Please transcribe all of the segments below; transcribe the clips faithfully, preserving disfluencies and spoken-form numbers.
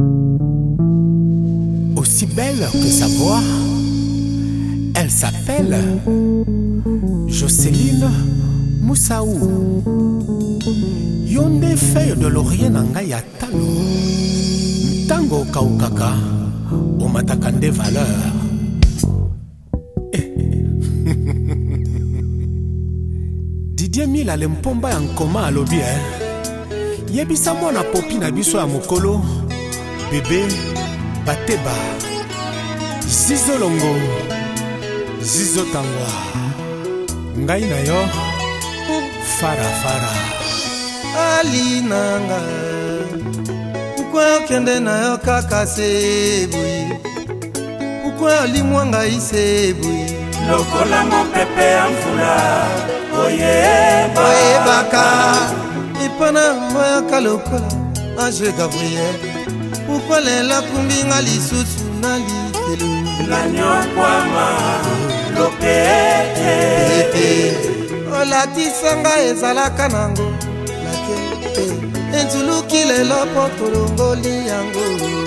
Aussi belle que sa voix, elle s'appelle Jocelyne Moussaou. Yonde feuille de laurier nanga ya talo. Ntango kaukaka, omataka nde valeur. Didier Mila le mpomba ya nkoma alobi eh. Yebisa mwana popi na biso ya mokolo. Bébé Bateba Zizo Longo Zizo Tangwa Ngai na yo Fara Fara Ali nanga Ukwa okende na yo kaka sebui Ukwa olimwa ngai sebui Lokola mopepe ya mvula Oyeba Oyebaka Ipana moyaka lokola Ange Gabriel Pourquoi lela kumbinga lisusu na likelo La nyokwama lopete olatisanga ezalaka nango lake enzuluki lelo po tolongoli yango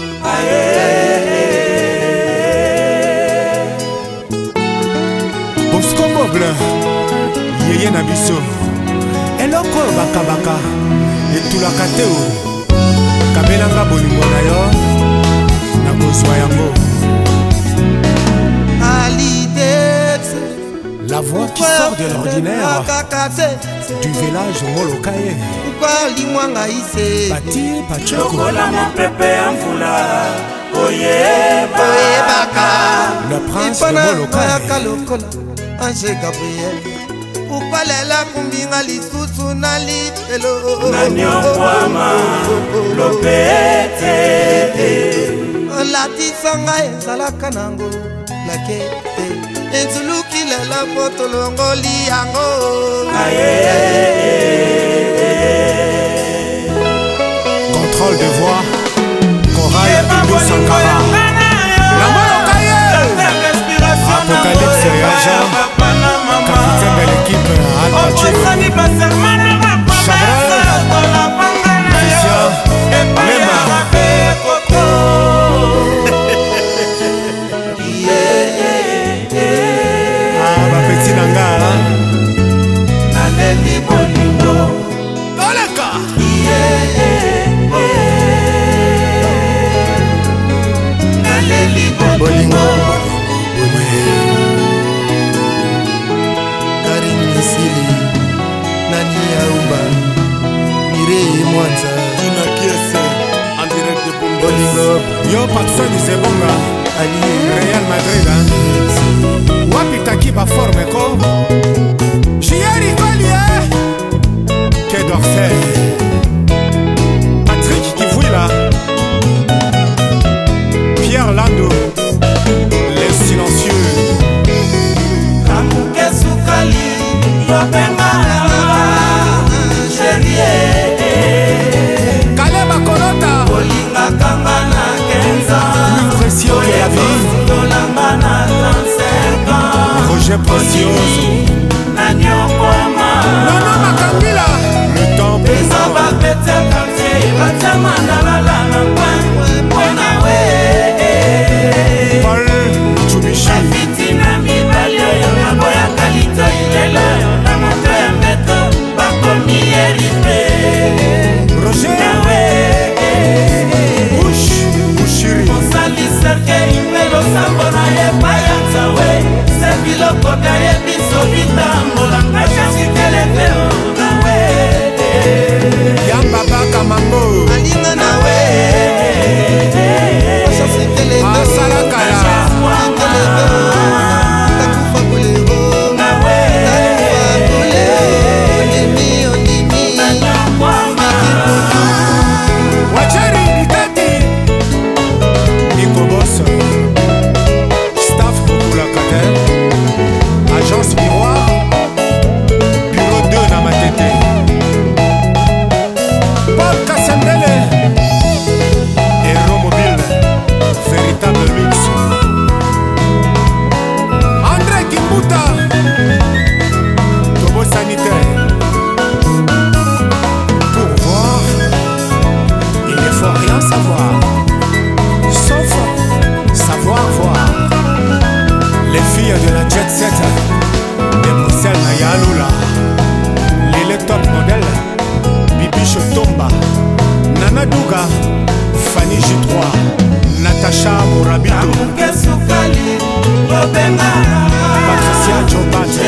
Bosco Boble Yeye na biso eloko bakabaka etulaka te o kabelanga bolingo na yo na kozwa yango la voix qui sort de l'ordinaire du village Molokaye Bati Pacheko Lokola mopepe ya mvula Oyebaka le prince de Molokaye Ange Gabriel Upalela kumbinga lisusu na litelo Nanyokwama lopete olatisanga ezalaka nango lake enzuluki lela po tolongoli yango contrôle de voix Corail Indo Sankara la Molokaye Apocalypse Réagent capitaine de l'équipe Al Pacino Chabral Christian Lema Ah ma petite nanga Naleli bolingo Oleka Naleli bolingo Karim Misili Nani Aumba Mireille Mwanza Dina Kiese en direct de Bombay bolingo Yo Patson Isebonga Ali Real Madrid hein? Wapi Takiba forme ko Chieri Collier Quai d'Orsay Patrick Kivouila Pierre Lando Les silencieux Kamuke sukali Yopenga Chérie Kaleba Kolota Olinga kanga na kenza L'impression de la vie Tolanga na trente-cinq ans Roger Precioso Nanyokwama Nono Makambila Le temps Eza bapete quartier Batama na lala na kwen Mwena we Paul Chubishi Afiti na mibali oyo Naboya kalito ilelo Na moto ya mbeto Bakomi eripe Roger Nawe Bush Bushiri Mosali serke impelo sambo na yepa ya tawe Se biloko bya yebiso bitambola Ngachasi telefeo nawe Yamba Baka Mango Alinga nawe Chasikele Asala Kala Takufa kulero nawe Takufa kulero Ondimi ondimi Nanyokwama Wacheri Bitati Nico Boss Staff Kokula Kater Agence Miroir Bureau deux na Stéphanie J trois, Natacha Morabito, amuke sukali kobenga Patricia Jobate,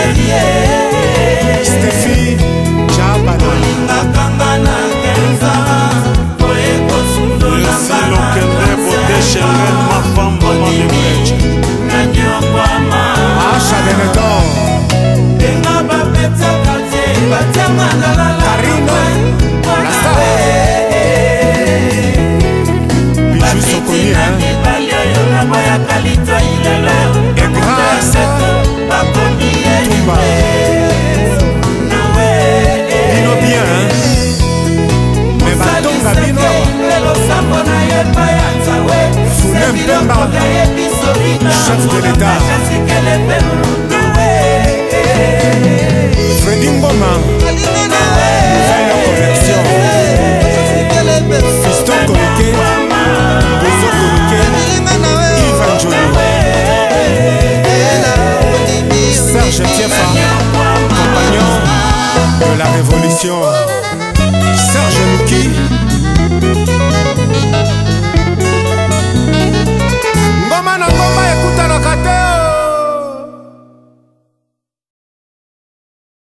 Stéphie Jabana, olingakanga na kenza oyekosundola lokende bote Shengen mafamba mamemreche nanyokwama Asha Benedor, enga bapetaka te batianga nalala Karine, la star, Bijou Sokoni, hein, mibali oyo naboyaka litwa ilelo et grâce, bakomi Tumba, nawe Bino bien, hein, mais batonga bino, losambo na ye paya nzawe Founé Mpemba, chef de l'État, Freddy Ngoma, nouvelle collection, Fiston Komike, Bozo Komike, Ivan Jolo, Serge Tiefa, compagnon de la révolution.